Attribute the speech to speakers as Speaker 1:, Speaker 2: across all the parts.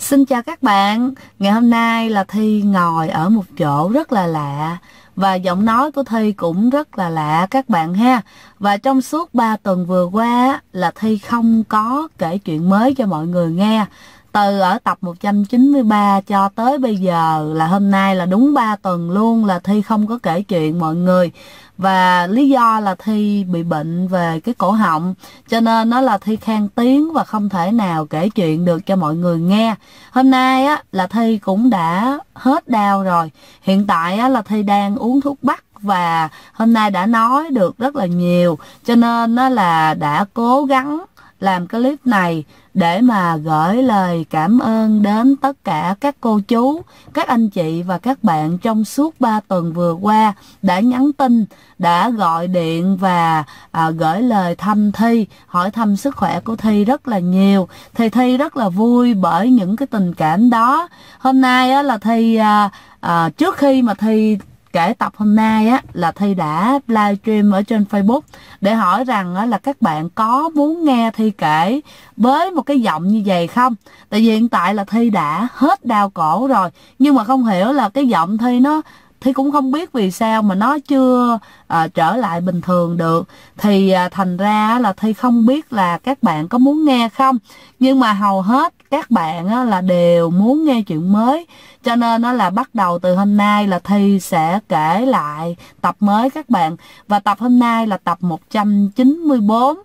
Speaker 1: Xin chào các bạn, ngày hôm nay là Thi ngồi ở một chỗ rất là lạ và giọng nói của Thi cũng rất là lạ các bạn ha. Và trong suốt 3 tuần vừa qua là Thi không có kể chuyện mới cho mọi người nghe. Từ ở tập 193 cho tới bây giờ là hôm nay là đúng 3 tuần luôn là Thi không có kể chuyện mọi người. Và lý do là Thi bị bệnh về cái cổ họng, cho nên nó là Thi khan tiếng và không thể nào kể chuyện được cho mọi người nghe. Hôm nay á là Thi cũng đã hết đau rồi. Hiện tại á là Thi đang uống thuốc bắc và hôm nay đã nói được rất là nhiều, cho nên nó là đã cố gắng làm cái clip này để mà gửi lời cảm ơn đến tất cả các cô chú, các anh chị và các bạn trong suốt 3 tuần vừa qua đã nhắn tin, đã gọi điện và gửi lời thăm Thi, hỏi thăm sức khỏe của Thi rất là nhiều. Thì Thi rất là vui bởi những cái tình cảm đó. Hôm nay á, là Thi trước khi mà Thi kể tập hôm nay á là Thi đã livestream ở trên Facebook để hỏi rằng á, là các bạn có muốn nghe Thi kể với một cái giọng như vậy không? Tại vì hiện tại là Thi đã hết đau cổ rồi, nhưng mà không hiểu là cái giọng Thi cũng không biết vì sao mà nó chưa trở lại bình thường được. Thì thành ra là Thi không biết là các bạn có muốn nghe không. Nhưng mà hầu hết các bạn là đều muốn nghe chuyện mới. Cho nên là bắt đầu từ hôm nay là Thi sẽ kể lại tập mới các bạn. Và tập hôm nay là tập 194.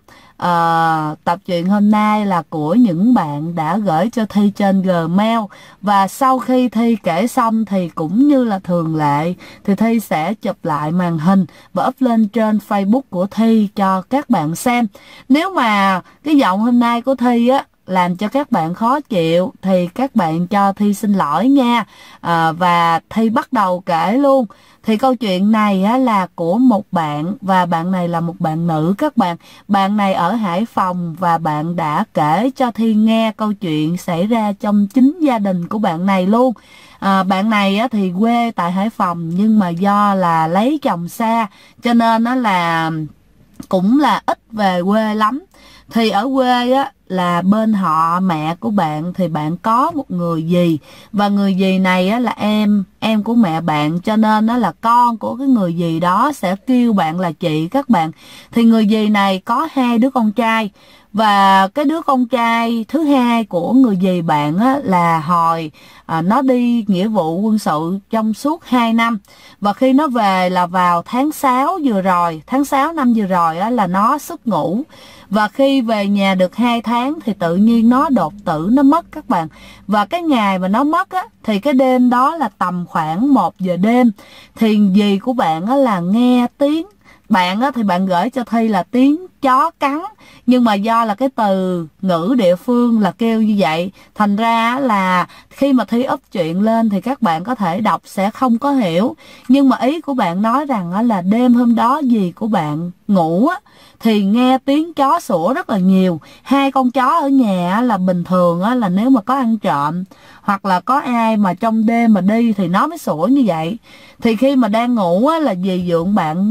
Speaker 1: Tập truyện hôm nay là của những bạn đã gửi cho Thi trên Gmail. Và sau khi Thi kể xong thì cũng như là thường lệ thì Thi sẽ chụp lại màn hình và up lên trên Facebook của Thi cho các bạn xem. Nếu mà cái giọng hôm nay của Thi á làm cho các bạn khó chịu thì các bạn cho Thi xin lỗi nha. Và Thi bắt đầu kể luôn. Thì câu chuyện này á, là của một bạn, và bạn này là một bạn nữ các bạn. Bạn này ở Hải Phòng và bạn đã kể cho Thi nghe câu chuyện xảy ra trong chính gia đình của bạn này luôn. Bạn này á, thì quê tại Hải Phòng nhưng mà do là lấy chồng xa cho nên á, là cũng là ít về quê lắm. Thì ở quê á là bên họ mẹ của bạn thì bạn có một người dì, và người dì này á là em của mẹ bạn, cho nên nó là con của cái người dì đó sẽ kêu bạn là chị các bạn. Thì người dì này có 2 đứa con trai, và cái đứa con trai thứ hai của người dì bạn á, là hồi nó đi nghĩa vụ quân sự trong suốt 2 năm. Và khi nó về là vào tháng 6 vừa rồi, tháng 6 năm vừa rồi á, là nó xuất ngũ. Và khi về nhà được 2 tháng thì tự nhiên nó đột tử, nó mất các bạn. Và cái ngày mà nó mất á, thì cái đêm đó là tầm khoảng 1 giờ đêm. Thì dì của bạn á, là nghe tiếng. Bạn á, thì bạn gửi cho Thi là tiếng chó cắn. Nhưng mà do là cái từ ngữ địa phương là kêu như vậy, thành ra là khi mà Thi up chuyện lên thì các bạn có thể đọc sẽ không có hiểu. Nhưng mà ý của bạn nói rằng là đêm hôm đó dì của bạn ngủ á, thì nghe tiếng chó sủa rất là nhiều. 2 con chó ở nhà là bình thường là nếu mà có ăn trộm hoặc là có ai mà trong đêm mà đi thì nó mới sủa như vậy. Thì khi mà đang ngủ là dì dượng bạn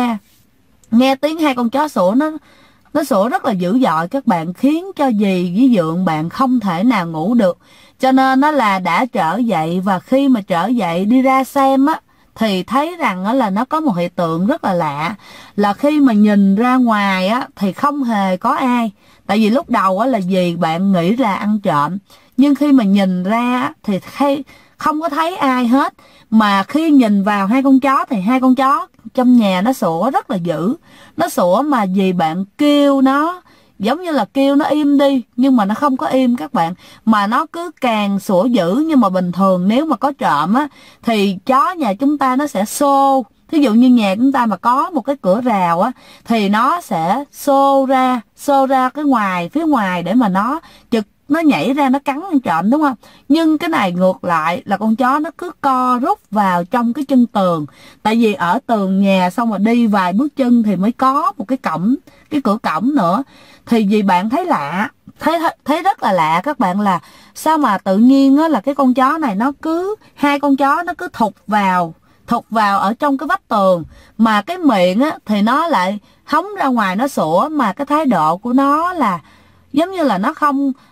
Speaker 1: nghe tiếng 2 con chó sủa, nó sủa rất là dữ dội các bạn, khiến cho dì với dượng bạn không thể nào ngủ được. Cho nên nó là đã trở dậy, và khi mà trở dậy đi ra xem á thì thấy rằng là nó có một hiện tượng rất là lạ, là khi mà nhìn ra ngoài á thì không hề có ai. Tại vì lúc đầu á là dì bạn nghĩ là ăn trộm, nhưng khi mà nhìn ra thì không có thấy ai hết. Mà khi nhìn vào 2 con chó thì 2 con chó trong nhà nó sủa rất là dữ. Nó sủa mà dì bạn kêu nó giống như là kêu nó im đi, nhưng mà nó không có im các bạn, mà nó cứ càng sủa dữ. Nhưng mà bình thường nếu mà có trộm á thì chó nhà chúng ta nó sẽ xô. Thí dụ như nhà chúng ta mà có một cái cửa rào á thì nó sẽ xô ra cái phía ngoài để mà nó nhảy ra nó cắn ăn trộm, đúng không? Nhưng cái này ngược lại, là con chó nó cứ co rút vào trong cái chân tường. Tại vì ở tường nhà xong rồi đi vài bước chân thì mới có một cái cửa cổng nữa. Thì vì bạn thấy lạ, thấy rất là lạ các bạn, là sao mà tự nhiên á, là cái con chó này 2 con chó nó cứ thụt vào ở trong cái vách tường, mà cái miệng á thì nó lại hóng ra ngoài nó sủa, mà cái thái độ của nó là giống như là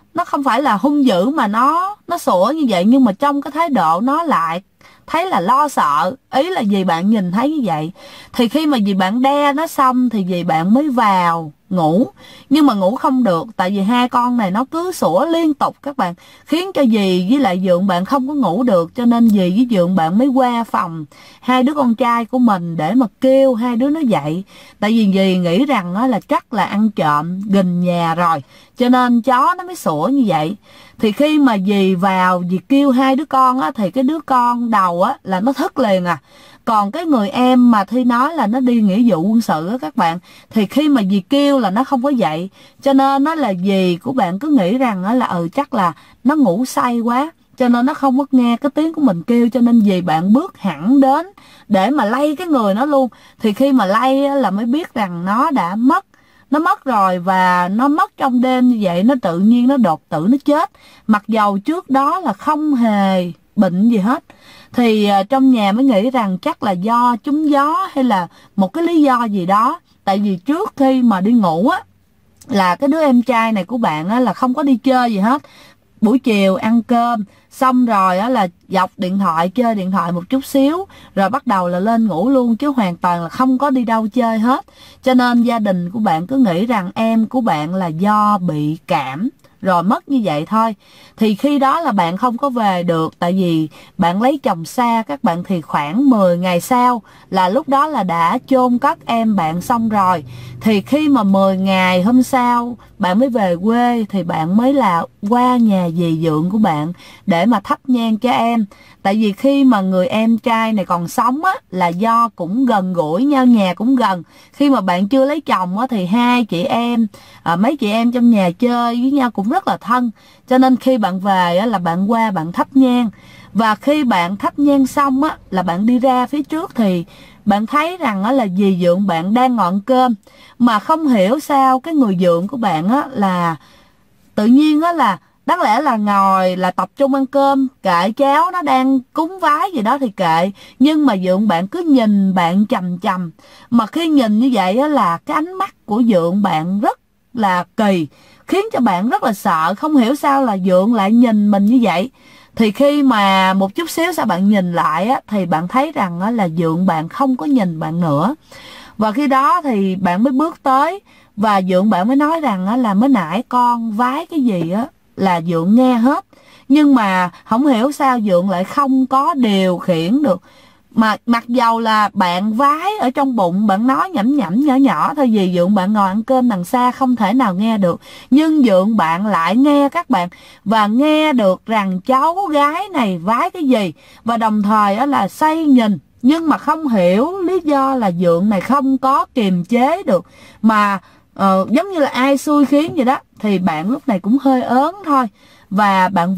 Speaker 1: nó không phải là hung dữ mà nó sủa như vậy, nhưng mà trong cái thái độ nó lại thấy là lo sợ. Ý là vì bạn nhìn thấy như vậy, thì khi mà vì bạn đe nó xong thì vì bạn mới vào ngủ. Nhưng mà ngủ không được, tại vì hai con này nó cứ sủa liên tục các bạn, khiến cho dì với lại dượng bạn không có ngủ được. Cho nên dì với dượng bạn mới qua phòng hai đứa con trai của mình để mà kêu hai đứa nó dậy. Tại vì dì nghĩ rằng đó là chắc là ăn trộm gần nhà rồi, cho nên chó nó mới sủa như vậy. Thì khi mà dì vào, dì kêu hai đứa con á, thì cái đứa con đầu á là nó thức liền à. Còn cái người em mà Thi nói là nó đi nghĩa vụ quân sự á các bạn, thì khi mà dì kêu là nó không có dậy. Cho nên nó là dì của bạn cứ nghĩ rằng á là chắc là nó ngủ say quá, cho nên nó không có nghe cái tiếng của mình kêu. Cho nên dì bạn bước hẳn đến để mà lay cái người nó luôn. Thì khi mà lay á, là mới biết rằng nó đã mất. Nó mất rồi, và nó mất trong đêm như vậy, nó tự nhiên nó đột tử nó chết. Mặc dầu trước đó là không hề bệnh gì hết. Thì trong nhà mới nghĩ rằng chắc là do trúng gió hay là một cái lý do gì đó. Tại vì trước khi mà đi ngủ á, là cái đứa em trai này của bạn á là không có đi chơi gì hết. Buổi chiều ăn cơm xong rồi á là dọc điện thoại, chơi điện thoại một chút xíu rồi bắt đầu là lên ngủ luôn, chứ hoàn toàn là không có đi đâu chơi hết. Cho nên gia đình của bạn cứ nghĩ rằng em của bạn là do bị cảm rồi mất như vậy thôi. Thì khi đó là bạn không có về được, tại vì bạn lấy chồng xa các bạn. Thì khoảng 10 ngày sau là lúc đó là đã chôn cất em bạn xong rồi. Thì khi mà 10 ngày hôm sau bạn mới về quê, thì bạn mới là qua nhà dì dượng của bạn để mà thắp nhang cho em. Tại vì khi mà người em trai này còn sống á, là do cũng gần gũi nhau, nhà cũng gần. Khi mà bạn chưa lấy chồng á, thì hai chị em, mấy chị em trong nhà chơi với nhau cũng rất là thân. Cho nên khi bạn về á, là bạn qua bạn thắp nhang. Và khi bạn thắp nhang xong á, là bạn đi ra phía trước thì bạn thấy rằng á, là dì dượng bạn đang ngồi ăn cơm. Mà không hiểu sao cái người dượng của bạn á, là tự nhiên á, là đáng lẽ là ngồi là tập trung ăn cơm, kệ cháu nó đang cúng vái gì đó thì kệ, nhưng mà dượng bạn cứ nhìn bạn chằm chằm. Mà khi nhìn như vậy á, là cái ánh mắt của dượng bạn rất là kỳ, khiến cho bạn rất là sợ. Không hiểu sao là dượng lại nhìn mình như vậy. Thì khi mà một chút xíu sau bạn nhìn lại á, thì bạn thấy rằng á, là dượng bạn không có nhìn bạn nữa. Và khi đó thì bạn mới bước tới, và dượng bạn mới nói rằng á, là mới nãy con vái cái gì á là dượng nghe hết. Nhưng mà không hiểu sao dượng lại không có điều khiển được. Mà mặc dầu là bạn vái ở trong bụng, bạn nói nhẩm nhẩm nhỏ nhỏ thôi, vì dượng bạn ngồi ăn cơm đằng xa không thể nào nghe được. Nhưng dượng bạn lại nghe các bạn, và nghe được rằng cháu gái này vái cái gì. Và đồng thời đó là say nhìn, nhưng mà không hiểu lý do là dượng này không có kiềm chế được, mà giống như là ai xui khiến vậy đó. Thì bạn lúc này cũng hơi ớn thôi, và bạn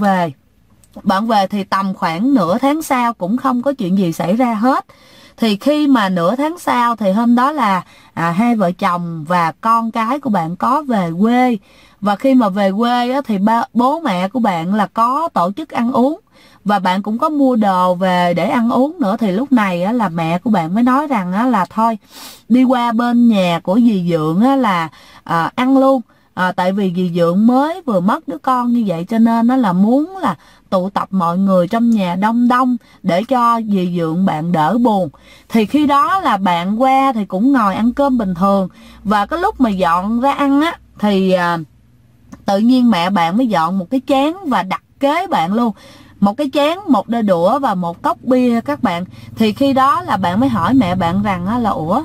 Speaker 1: về thì tầm khoảng nửa tháng sau cũng không có chuyện gì xảy ra hết. Thì khi mà nửa tháng sau thì hôm đó là hai vợ chồng và con cái của bạn có về quê. Và khi mà về quê á, thì bố mẹ của bạn là có tổ chức ăn uống, và bạn cũng có mua đồ về để ăn uống nữa. Thì lúc này á, là mẹ của bạn mới nói rằng á, là thôi đi qua bên nhà của dì dượng á, là ăn luôn. Tại vì dì dượng mới vừa mất đứa con như vậy, cho nên nó là muốn là tụ tập mọi người trong nhà đông đông để cho dì dượng bạn đỡ buồn. Thì khi đó là bạn qua thì cũng ngồi ăn cơm bình thường. Và cái lúc mà dọn ra ăn á, thì tự nhiên mẹ bạn mới dọn một cái chén và đặt kế bạn luôn. Một cái chén, một đôi đũa và một cốc bia các bạn. Thì khi đó là bạn mới hỏi mẹ bạn rằng á, là ủa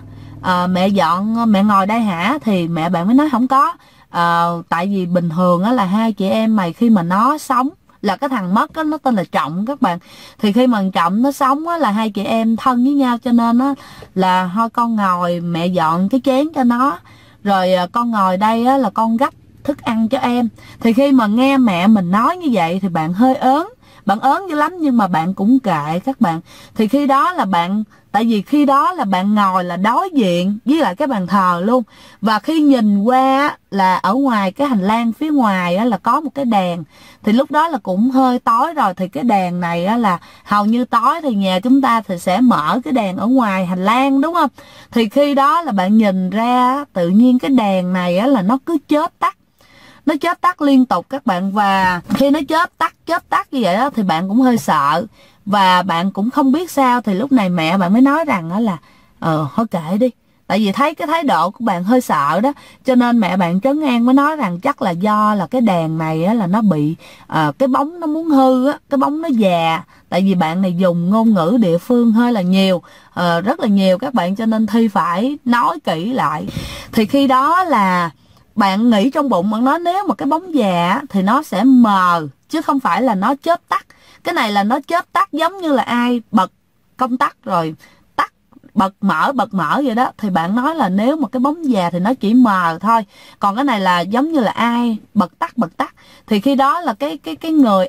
Speaker 1: mẹ ngồi đây hả? Thì mẹ bạn mới nói không có. Tại vì bình thường á, là hai chị em mày khi mà nó sống, là cái thằng mất á, nó tên là Trọng các bạn. Thì khi mà Trọng nó sống á, là hai chị em thân với nhau, cho nên á, là thôi con ngồi, mẹ dọn cái chén cho nó, rồi con ngồi đây á, là con gấp thức ăn cho em. Thì khi mà nghe mẹ mình nói như vậy thì bạn hơi ớn. Bạn ớn dữ lắm, nhưng mà bạn cũng kệ các bạn. Thì khi đó là tại vì khi đó là bạn ngồi là đối diện với lại cái bàn thờ luôn. Và khi nhìn qua là ở ngoài cái hành lang phía ngoài là có một cái đèn. Thì lúc đó là cũng hơi tối rồi. Thì cái đèn này là hầu như tối thì nhà chúng ta thì sẽ mở cái đèn ở ngoài hành lang, đúng không? Thì khi đó là bạn nhìn ra tự nhiên cái đèn này là nó cứ chớp tắt. nó chớp tắt liên tục các bạn. Và khi nó chớp tắt như vậy đó thì bạn cũng hơi sợ và bạn cũng không biết sao. Thì lúc này mẹ bạn mới nói rằng đó là thôi kệ đi, tại vì thấy cái thái độ của bạn hơi sợ đó, cho nên mẹ bạn trấn an mới nói rằng chắc là do là cái đèn này á, là nó bị cái bóng nó muốn hư á, cái bóng nó già. Tại vì bạn này dùng ngôn ngữ địa phương hơi là nhiều, rất là nhiều các bạn, cho nên Thi phải nói kỹ lại. Thì khi đó là bạn nghĩ trong bụng, bạn nói nếu mà cái bóng già thì nó sẽ mờ chứ không phải là nó chớp tắt. Cái này là nó chớp tắt giống như là ai bật công tắc rồi tắt, bật mở vậy đó. Thì bạn nói là nếu mà cái bóng già thì nó chỉ mờ thôi, còn cái này là giống như là ai bật tắt. Thì khi đó là cái người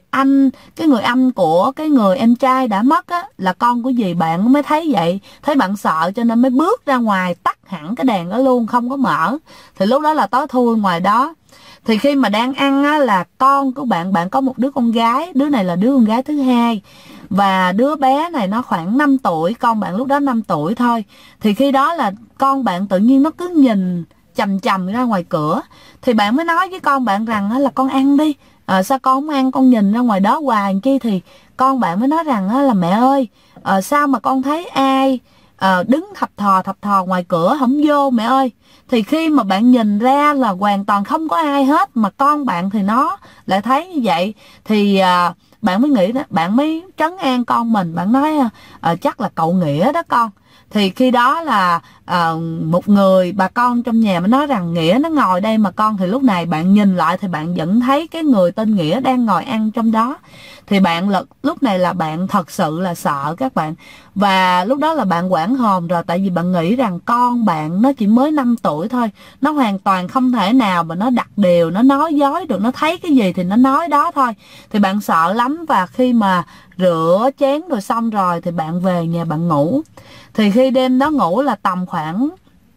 Speaker 1: anh của cái người em trai đã mất á, là con của dì bạn mới thấy vậy, thấy bạn sợ cho nên mới bước ra ngoài tắt hẳn cái đèn đó luôn, không có mở. Thì lúc đó là tối thui ngoài đó. Thì khi mà đang ăn á, là con của bạn có một đứa con gái, đứa này là đứa con gái thứ hai, và đứa bé này nó khoảng 5 tuổi, con bạn lúc đó 5 tuổi thôi. Thì khi đó là con bạn tự nhiên nó cứ nhìn chằm ra ngoài cửa. Thì bạn mới nói với con bạn rằng là con ăn đi, sao con không ăn, con nhìn ra ngoài đó hoài làm chi. Thì con bạn mới nói rằng là mẹ ơi, sao mà con thấy ai đứng thập thò ngoài cửa không vô mẹ ơi. Thì khi mà bạn nhìn ra là hoàn toàn không có ai hết, mà con bạn thì nó lại thấy như vậy, thì bạn mới nghĩ đó, bạn mới trấn an con mình. Bạn nói chắc là cậu Nghĩa đó con. Thì khi đó là một người bà con trong nhà mới nói rằng Nghĩa nó ngồi đây mà con. Thì lúc này bạn nhìn lại thì bạn vẫn thấy cái người tên Nghĩa đang ngồi ăn trong đó. Thì bạn lúc này là bạn thật sự là sợ các bạn. Và lúc đó là bạn hoảng hồn rồi, tại vì bạn nghĩ rằng con bạn nó chỉ mới 5 tuổi thôi, nó hoàn toàn không thể nào mà nó đặt điều, nó nói dối được, nó thấy cái gì thì nó nói đó thôi. Thì bạn sợ lắm. Và khi mà rửa chén rồi xong rồi thì bạn về nhà bạn ngủ. Thì khi đêm đó ngủ là tầm khoảng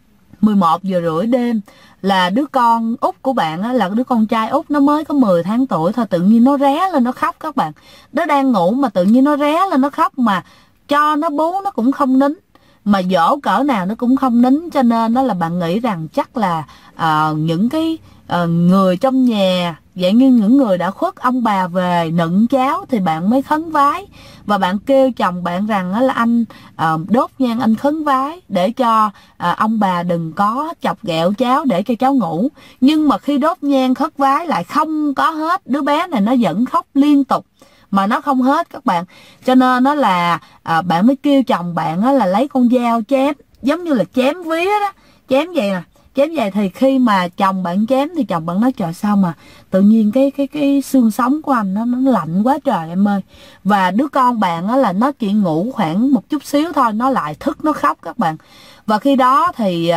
Speaker 1: 11 giờ rưỡi đêm, là đứa con út của bạn á, là đứa con trai út, nó mới có 10 tháng tuổi thôi, tự nhiên nó ré lên nó khóc các bạn. Nó đang ngủ mà tự nhiên nó ré lên nó khóc, mà cho nó bú nó cũng không nín, mà dỗ cỡ nào nó cũng không nín. Cho nên đó là bạn nghĩ rằng chắc là những cái người trong nhà, vậy như những người đã khuất, ông bà về nựng cháu thì bạn mới khấn vái. Và bạn kêu chồng bạn rằng là anh đốt nhang anh khấn vái để cho ông bà đừng có chọc ghẹo cháu, để cho cháu ngủ. Nhưng mà khi đốt nhang khấn vái lại không có hết, đứa bé này nó vẫn khóc liên tục mà nó không hết các bạn. Cho nên nó là bạn mới kêu chồng bạn là lấy con dao chém, giống như là chém vía đó, chém vậy nè, chém vậy. Thì khi mà chồng bạn chém thì chồng bạn nói trời sao mà tự nhiên cái xương sống của anh nó lạnh quá trời em ơi. Và đứa con bạn là nó chỉ ngủ khoảng một chút xíu thôi, nó lại thức nó khóc các bạn. Và khi đó thì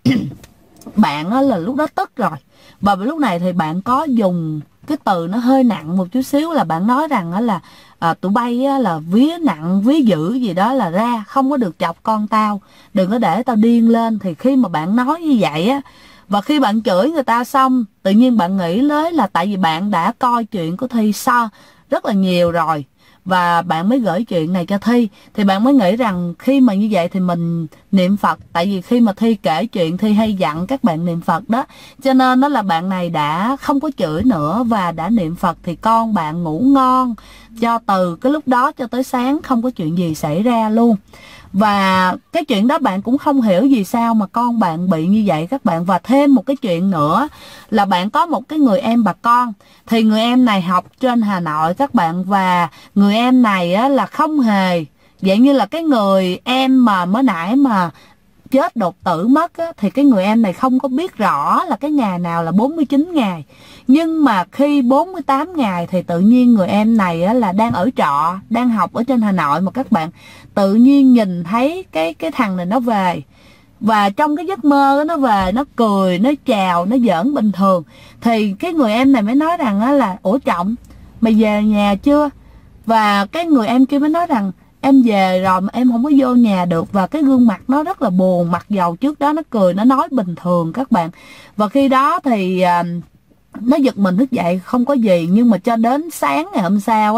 Speaker 1: bạn là lúc đó tức rồi. Và lúc này thì bạn có dùng cái từ nó hơi nặng một chút xíu, là bạn nói rằng là tụi bay là vía nặng vía dữ gì đó là ra, không có được chọc con tao, đừng có để tao điên lên. Thì khi mà bạn nói như vậy á, và khi bạn chửi người ta xong, tự nhiên bạn nghĩ tới là tại vì bạn đã coi chuyện của Thi rất là nhiều rồi, và bạn mới gửi chuyện này cho Thi. Thì bạn mới nghĩ rằng khi mà như vậy thì mình niệm Phật, tại vì khi mà Thi kể chuyện Thi hay dặn các bạn niệm Phật đó, cho nên đó là bạn này đã không có chửi nữa và đã niệm Phật. Thì con bạn ngủ ngon cho từ cái lúc đó cho tới sáng, không có chuyện gì xảy ra luôn. Và cái chuyện đó bạn cũng không hiểu vì sao mà con bạn bị như vậy các bạn. Và thêm một cái chuyện nữa là bạn có một cái người em bà con. Thì người em này học trên Hà Nội các bạn. Và người em này á, là không hề, vậy như là cái người em mà mới nãy mà chết đột tử mất á, thì cái người em này không có biết rõ là cái ngày nào là 49 ngày. Nhưng mà khi 48 ngày thì tự nhiên người em này á, là đang ở trọ, đang học ở trên Hà Nội mà các bạn, tự nhiên nhìn thấy cái thằng này nó về. Và trong cái giấc mơ đó, nó về, nó cười, nó chào, nó giỡn bình thường. Thì cái người em này mới nói rằng á, là ủa Trọng, mày về nhà chưa? Và cái người em kia mới nói rằng em về rồi mà em không có vô nhà được. Và cái gương mặt nó rất là buồn, mặc dầu trước đó nó cười, nó nói bình thường các bạn. Và khi đó thì nó giật mình thức dậy không có gì. Nhưng mà cho đến sáng ngày hôm sau á,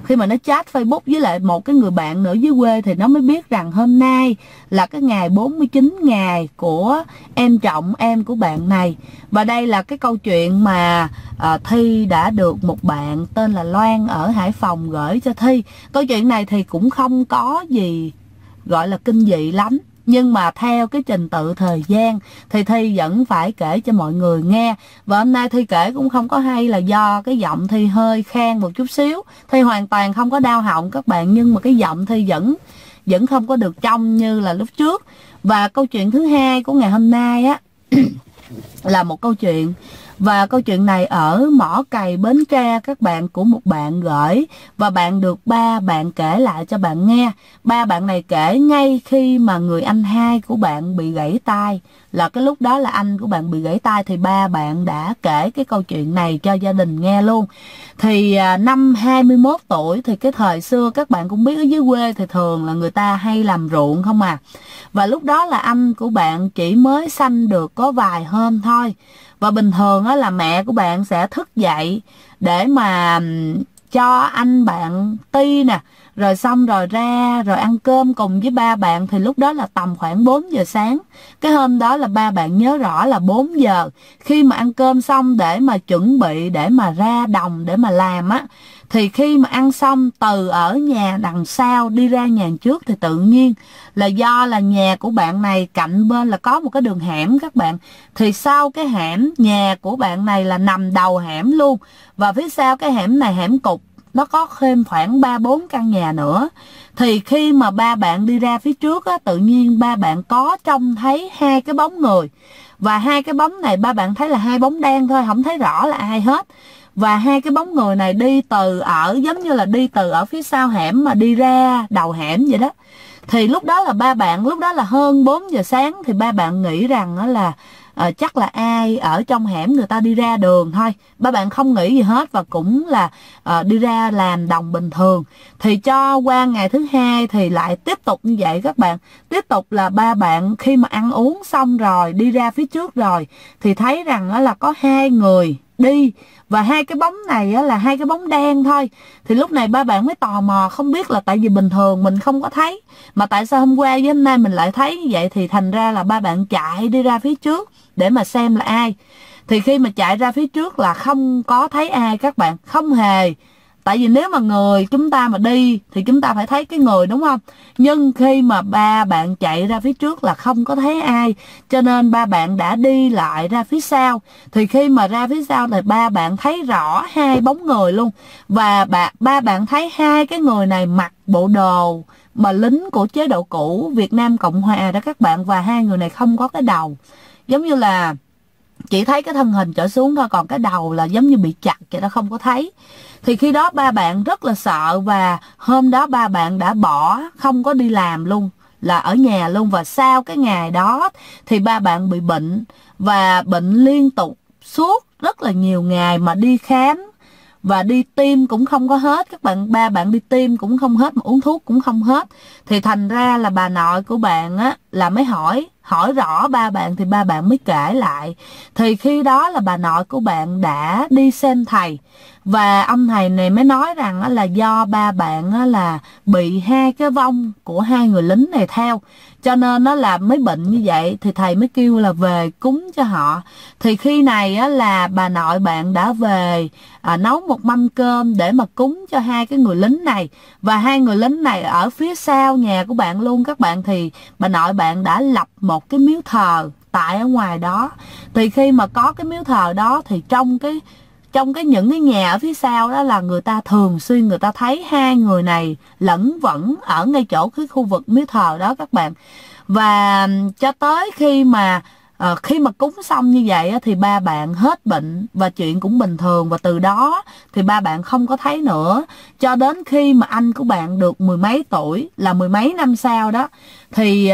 Speaker 1: khi mà nó chat Facebook với lại một cái người bạn nữa dưới quê thì nó mới biết rằng hôm nay là cái ngày 49 ngày của em Trọng, em của bạn này. Và đây là cái câu chuyện mà Thi đã được một bạn tên là Loan ở Hải Phòng gửi cho Thi. Câu chuyện này thì cũng không có gì gọi là kinh dị lắm, nhưng mà theo cái trình tự thời gian thì Thi vẫn phải kể cho mọi người nghe. Và hôm nay Thi kể cũng không có hay là do cái giọng Thi hơi khan một chút xíu. Thi hoàn toàn không có đau họng các bạn, nhưng mà cái giọng Thi vẫn không có được trong như là lúc trước. Và câu chuyện thứ hai của ngày hôm nay á là một câu chuyện, và câu chuyện này ở Mỏ Cày Bến Tre các bạn, của một bạn gửi, và bạn được ba bạn kể lại cho bạn nghe. Ba bạn này kể ngay khi mà người anh hai của bạn bị gãy tay, là cái lúc đó là anh của bạn bị gãy tay, thì ba bạn đã kể cái câu chuyện này cho gia đình nghe luôn. Thì năm 21 tuổi thì cái thời xưa các bạn cũng biết ở dưới quê thì thường là người ta hay làm ruộng không à. Và lúc đó là anh của bạn chỉ mới sanh được có vài hôm thôi. Và bình thường á là mẹ của bạn sẽ thức dậy để mà cho anh bạn ti nè, rồi xong rồi ra rồi ăn cơm cùng với ba bạn, thì lúc đó là tầm khoảng 4 giờ sáng. Cái hôm đó là ba bạn nhớ rõ là 4 giờ, khi mà ăn cơm xong để mà chuẩn bị để mà ra đồng để mà làm á, thì khi mà ăn xong từ ở nhà đằng sau đi ra nhà trước, thì tự nhiên là do là nhà của bạn này cạnh bên là có một cái đường hẻm các bạn, thì sau cái hẻm nhà của bạn này là nằm đầu hẻm luôn, và phía sau cái hẻm này hẻm cục, nó có thêm khoảng 3-4 căn nhà nữa. Thì khi mà ba bạn đi ra phía trước á, tự nhiên ba bạn có trông thấy hai cái bóng người, và hai cái bóng này ba bạn thấy là hai bóng đen thôi, không thấy rõ là ai hết. Và hai cái bóng người này đi từ ở, giống như là đi từ ở phía sau hẻm mà đi ra đầu hẻm vậy đó. Thì lúc đó là ba bạn, lúc đó là hơn 4 giờ sáng, thì ba bạn nghĩ rằng đó là chắc là ai ở trong hẻm người ta đi ra đường thôi. Ba bạn không nghĩ gì hết và cũng là đi ra làm đồng bình thường. Thì cho qua ngày thứ hai thì lại tiếp tục như vậy các bạn. Tiếp tục là ba bạn khi mà ăn uống xong rồi đi ra phía trước rồi thì thấy rằng đó là có hai người đi, và hai cái bóng này á, là hai cái bóng đen thôi. Thì lúc này ba bạn mới tò mò, không biết là tại vì bình thường mình không có thấy, mà tại sao hôm qua với hôm nay mình lại thấy như vậy. Thì thành ra là ba bạn chạy đi ra phía trước để mà xem là ai. Thì khi mà chạy ra phía trước là không có thấy ai các bạn, không hề. Tại vì nếu mà người chúng ta mà đi thì chúng ta phải thấy cái người đúng không? Nhưng khi mà ba bạn chạy ra phía trước là không có thấy ai, cho nên ba bạn đã đi lại ra phía sau. Thì khi mà ra phía sau thì ba bạn thấy rõ hai bóng người luôn. Và ba bạn thấy hai cái người này mặc bộ đồ mà lính của chế độ cũ Việt Nam Cộng Hòa đó các bạn. Và hai người này không có cái đầu, giống như là chỉ thấy cái thân hình trở xuống thôi, còn cái đầu là giống như bị chặt vậy đó, không có thấy. Thì khi đó ba bạn rất là sợ, và hôm đó ba bạn đã bỏ, không có đi làm luôn, là ở nhà luôn. Và sau cái ngày đó thì ba bạn bị bệnh, và bệnh liên tục suốt rất là nhiều ngày, mà đi khám và đi tiêm cũng không có hết các bạn. Ba bạn đi tiêm cũng không hết, mà uống thuốc cũng không hết. Thì thành ra là bà nội của bạn á là mới hỏi rõ ba bạn, thì ba bạn mới kể lại. Thì khi đó là bà nội của bạn đã đi xem thầy, và ông thầy này mới nói rằng là do ba bạn là bị hai cái vong của hai người lính này theo, cho nên nó là mới bệnh như vậy. Thì thầy mới kêu là về cúng cho họ. Thì khi này là bà nội bạn đã về nấu một mâm cơm để mà cúng cho hai cái người lính này. Và hai người lính này ở phía sau nhà của bạn luôn các bạn. Thì bà nội bạn đã lập một cái miếu thờ tại ở ngoài đó. Thì khi mà có cái miếu thờ đó thì trong những cái nhà ở phía sau đó là người ta thường xuyên người ta thấy hai người này lẫn vẫn ở ngay chỗ cái khu vực miếu thờ đó các bạn. Và cho tới khi mà cúng xong như vậy thì ba bạn hết bệnh và chuyện cũng bình thường, và từ đó thì ba bạn không có thấy nữa, cho đến khi mà anh của bạn được mười mấy tuổi, là mười mấy năm sau đó. Thì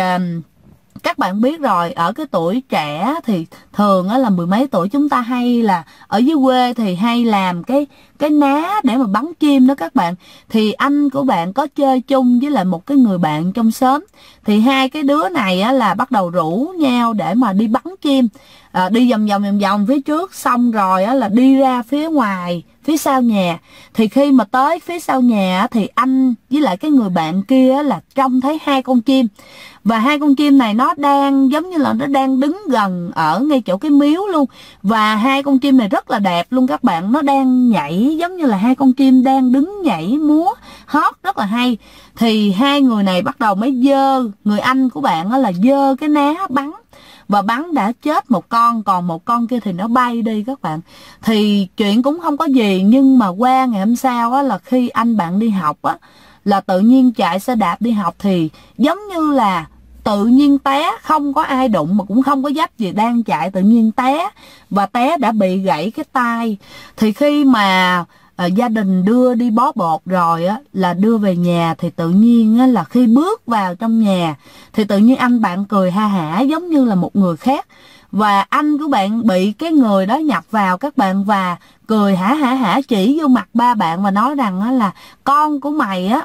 Speaker 1: các bạn biết rồi, ở cái tuổi trẻ thì thường là mười mấy tuổi chúng ta hay là ở dưới quê thì hay làm cái cái ná để mà bắn chim đó các bạn. Thì anh của bạn có chơi chung với lại một cái người bạn trong xóm, thì hai cái đứa này á là bắt đầu rủ nhau để mà đi bắn chim. Đi vòng vòng phía trước, xong rồi á là đi ra phía ngoài, phía sau nhà. Thì khi mà tới phía sau nhà á, thì anh với lại cái người bạn kia á là trông thấy hai con chim. Và hai con chim này nó đang giống như là nó đang đứng gần ở ngay chỗ cái miếu luôn. Và hai con chim này rất là đẹp luôn các bạn. Nó đang nhảy giống như là hai con chim đang đứng nhảy múa hót rất là hay. Thì hai người này bắt đầu mới dơ, người anh của bạn á là dơ cái ná bắn. Và bắn đã chết một con, còn một con kia thì nó bay đi các bạn. Thì chuyện cũng không có gì, nhưng mà qua ngày hôm sau á là khi anh bạn đi học á, là tự nhiên chạy xe đạp đi học thì giống như là tự nhiên té, không có ai đụng mà cũng không có dấp gì, đang chạy tự nhiên té, và té đã bị gãy cái tay. Thì khi mà gia đình đưa đi bó bột rồi á, là đưa về nhà, thì tự nhiên á, là khi bước vào trong nhà thì tự nhiên anh bạn cười ha hả giống như là một người khác. Và anh của bạn bị cái người đó nhập vào các bạn, và cười hả hả hả chỉ vô mặt ba bạn và nói rằng á, là con của mày á,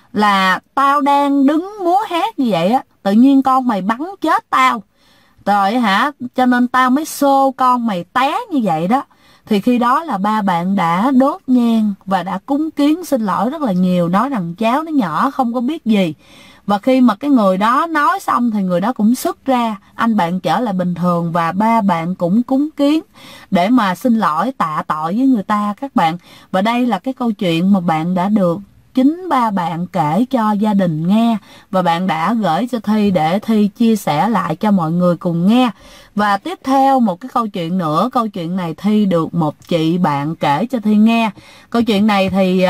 Speaker 1: là tao đang đứng múa hát như vậy á, tự nhiên con mày bắn chết tao rồi hả, cho nên tao mới xô con mày té như vậy đó. Thì khi đó là ba bạn đã đốt nhang và đã cúng kiến xin lỗi rất là nhiều, nói rằng cháu nó nhỏ không có biết gì. Và khi mà cái người đó nói xong thì người đó cũng xuất ra, anh bạn trở lại bình thường, và ba bạn cũng cúng kiến để mà xin lỗi tạ tội với người ta các bạn. Và đây là cái câu chuyện mà bạn đã được chính ba bạn kể cho gia đình nghe, và bạn đã gửi cho Thi để Thi chia sẻ lại cho mọi người cùng nghe. Và tiếp theo một cái câu chuyện nữa, câu chuyện này Thi được một chị bạn kể cho Thi nghe. Câu chuyện này thì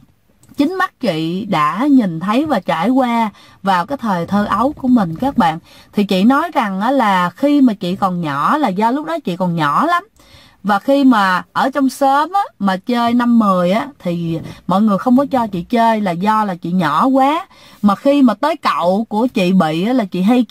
Speaker 1: chính mắt chị đã nhìn thấy và trải qua vào cái thời thơ ấu của mình các bạn. Thì chị nói rằng á, là khi mà chị còn nhỏ, là do lúc đó chị còn nhỏ lắm, và khi mà ở trong xóm á, mà chơi năm 10 á, thì mọi người không có cho chị chơi là do là chị nhỏ quá. Mà khi mà tới cậu của chị bị á, là chị hay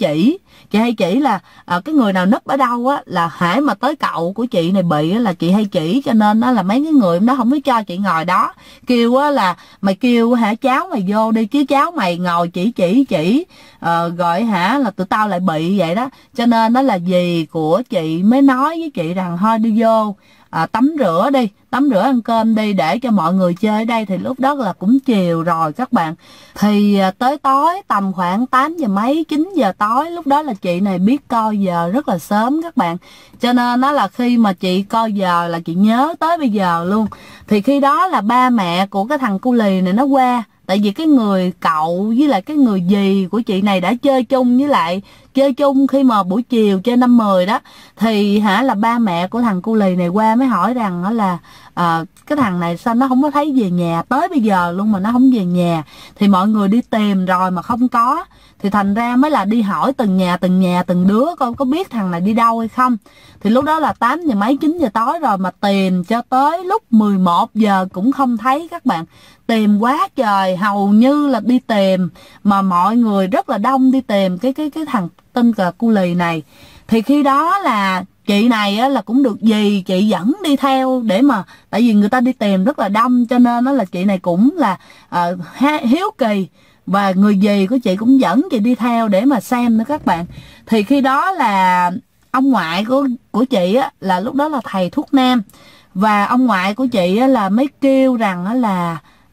Speaker 1: chỉ là cái người nào núp ở đâu á, là hễ mà tới cậu của chị này bị á, là chị hay chỉ. Cho nên á, là mấy cái người đó không có cho chị ngồi đó, kêu á, là mày kêu hả cháu mày vô đi, chứ cháu mày ngồi chỉ gọi hả là tụi tao lại bị vậy đó. Cho nên đó là dì của chị mới nói với chị rằng thôi đi vô tắm rửa đi, tắm rửa ăn cơm đi để cho mọi người chơi ở đây. Thì lúc đó là cũng chiều rồi các bạn. Thì tới tối tầm khoảng 8 giờ mấy 9 giờ tối, lúc đó là chị này biết coi giờ rất là sớm các bạn. Cho nên đó là khi mà chị coi giờ là chị nhớ tới bây giờ luôn. Thì khi đó là ba mẹ của cái thằng cu lì này nó qua, tại vì cái người cậu với lại cái người dì của chị này đã chơi chung, với lại chơi chung khi mà buổi chiều chơi năm 10 đó. Thì là ba mẹ của thằng cu lì này qua mới hỏi rằng đó là cái thằng này sao nó không có thấy về nhà, tới bây giờ luôn mà nó không về nhà. Thì mọi người đi tìm rồi mà không có, thì thành ra mới là đi hỏi từng nhà từng đứa coi có biết thằng này đi đâu hay không. Thì lúc đó là 8 giờ mấy 9 giờ tối rồi, mà tìm cho tới lúc 11 giờ cũng không thấy các bạn. Tìm quá trời, hầu như là đi tìm mà mọi người rất là đông đi tìm cái thằng tên cà cu lì này. Thì khi đó là chị này á, là cũng được dì chị dẫn đi theo, để mà tại vì người ta đi tìm rất là đông, cho nên đó là chị này cũng là hiếu kỳ, và người dì của chị cũng dẫn chị đi theo để mà xem nữa các bạn. Thì khi đó là ông ngoại của chị á, là lúc đó là thầy thuốc nam, và ông ngoại của chị á, là mới kêu rằng á, là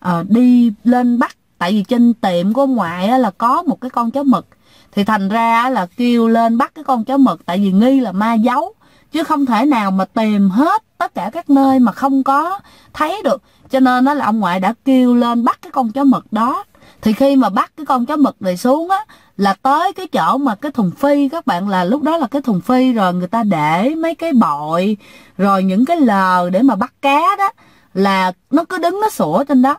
Speaker 1: đi lên bắt, tại vì trên tiệm của ông ngoại á, là có một cái con chó mực. Thì thành ra á, là kêu lên bắt cái con chó mực, tại vì nghi là ma giấu, chứ không thể nào mà tìm hết tất cả các nơi mà không có thấy được. Cho nên đó là ông ngoại đã kêu lên bắt cái con chó mực đó. Thì khi mà bắt cái con chó mực này xuống á, là tới cái chỗ mà cái thùng phi các bạn, là lúc đó là cái thùng phi rồi người ta để mấy cái bội rồi những cái lờ để mà bắt cá đó, là nó cứ đứng nó sủa trên đó.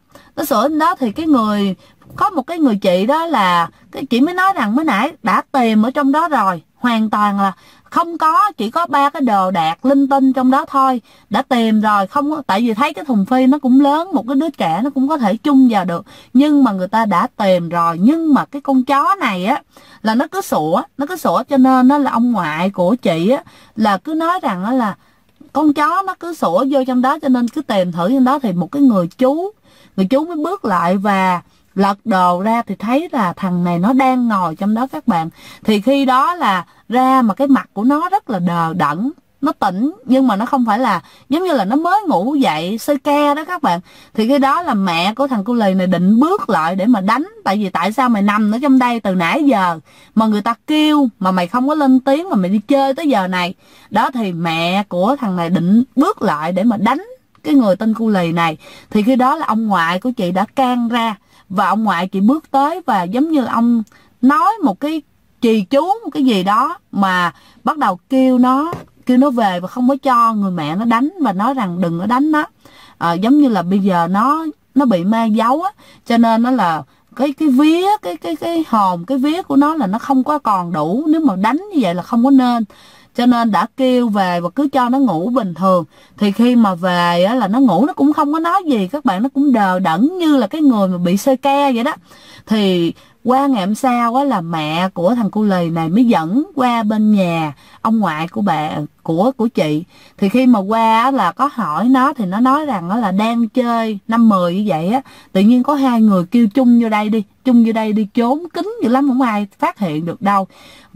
Speaker 1: Thì cái người có một cái người chị đó, là cái chị mới nói rằng mới nãy đã tìm ở trong đó rồi, hoàn toàn là không có, chỉ có 3 cái đồ đạc linh tinh trong đó thôi, đã tìm rồi không có. Tại vì thấy cái thùng phi nó cũng lớn, một cái đứa trẻ nó cũng có thể chung vào được, nhưng mà người ta đã tìm rồi. Nhưng mà cái con chó này á, là nó cứ sủa, cho nên nó là ông ngoại của chị á, là cứ nói rằng á, là con chó nó cứ sủa vô trong đó, cho nên cứ tìm thử trong đó. Thì một cái người chú mới bước lại và lật đồ ra thì thấy là thằng này nó đang ngồi trong đó các bạn. Thì khi đó là ra mà cái mặt của nó rất là đờ đẫn, nó tỉnh nhưng mà nó không phải là giống như là nó mới ngủ dậy sơi ke đó các bạn. Thì cái đó là mẹ của thằng cu lì này định bước lại để mà đánh, tại vì tại sao mày nằm ở trong đây từ nãy giờ mà người ta kêu mà mày không có lên tiếng mà mày đi chơi tới giờ này đó. Thì mẹ của thằng này định bước lại để mà đánh cái người tên cu lì này. Thì khi đó là ông ngoại của chị đã can ra, và ông ngoại chị bước tới và giống như là ông nói một cái trì chú một cái gì đó, mà bắt đầu kêu nó về và không có cho người mẹ nó đánh, và nói rằng đừng có đánh nó. Giống như là bây giờ nó bị ma giấu á, cho nên nó là cái vía, cái hồn, cái vía của nó là nó không có còn đủ, nếu mà đánh như vậy là không có nên. Cho nên đã kêu về và cứ cho nó ngủ bình thường. Thì khi mà về á, là nó ngủ nó cũng không có nói gì các bạn, nó cũng đờ đẫn như là cái người mà bị sơi ke vậy đó. Thì qua ngày hôm sau á, là mẹ của thằng cu lì này mới dẫn qua bên nhà ông ngoại của của chị. Thì khi mà qua á, là có hỏi nó thì nó nói rằng á, là đang chơi 5-10 như vậy á, tự nhiên có hai người kêu chung vô đây đi trốn kín dữ lắm, không ai phát hiện được đâu.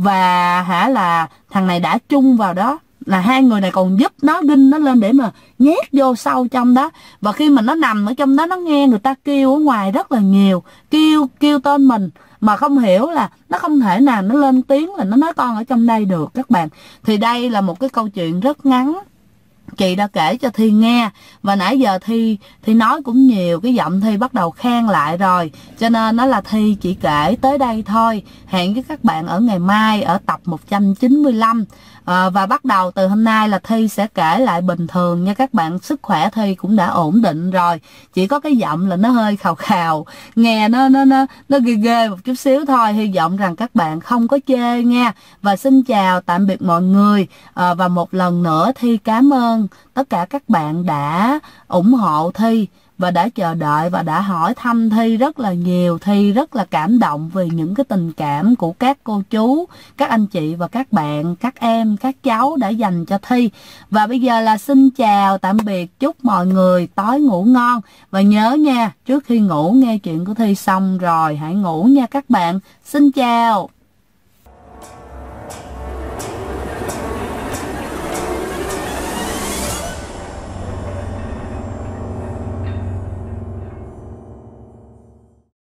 Speaker 1: Và là thằng này đã chung vào đó, là hai người này còn giúp nó ginh nó lên để mà nhét vô sâu trong đó. Và khi mà nó nằm ở trong đó, nó nghe người ta kêu ở ngoài rất là nhiều, kêu tên mình mà không hiểu, là nó không thể nào nó lên tiếng là nó nói con ở trong đây được các bạn. Thì đây là một cái câu chuyện rất ngắn chị đã kể cho Thi nghe, và nãy giờ Thi nói cũng nhiều, cái giọng Thi bắt đầu khen lại rồi, cho nên nó là Thi chỉ kể tới đây thôi. Hẹn với các bạn ở ngày mai ở tập 195. Và bắt đầu từ hôm nay là Thi sẽ kể lại bình thường nha các bạn. Sức khỏe Thi cũng đã ổn định rồi, chỉ có cái giọng là nó hơi khào khào, nghe nó ghê ghê một chút xíu thôi. Hy vọng rằng các bạn không có chê nha. Và xin chào tạm biệt mọi người. Và một lần nữa Thi cảm ơn tất cả các bạn đã ủng hộ Thi và đã chờ đợi và đã hỏi thăm Thi rất là nhiều. Thi rất là cảm động vì những cái tình cảm của các cô chú, các anh chị và các bạn, các em, các cháu đã dành cho Thi. Và bây giờ là xin chào tạm biệt, chúc mọi người tối ngủ ngon. Và nhớ nha, trước khi ngủ nghe chuyện của Thi xong rồi hãy ngủ nha các bạn. Xin chào.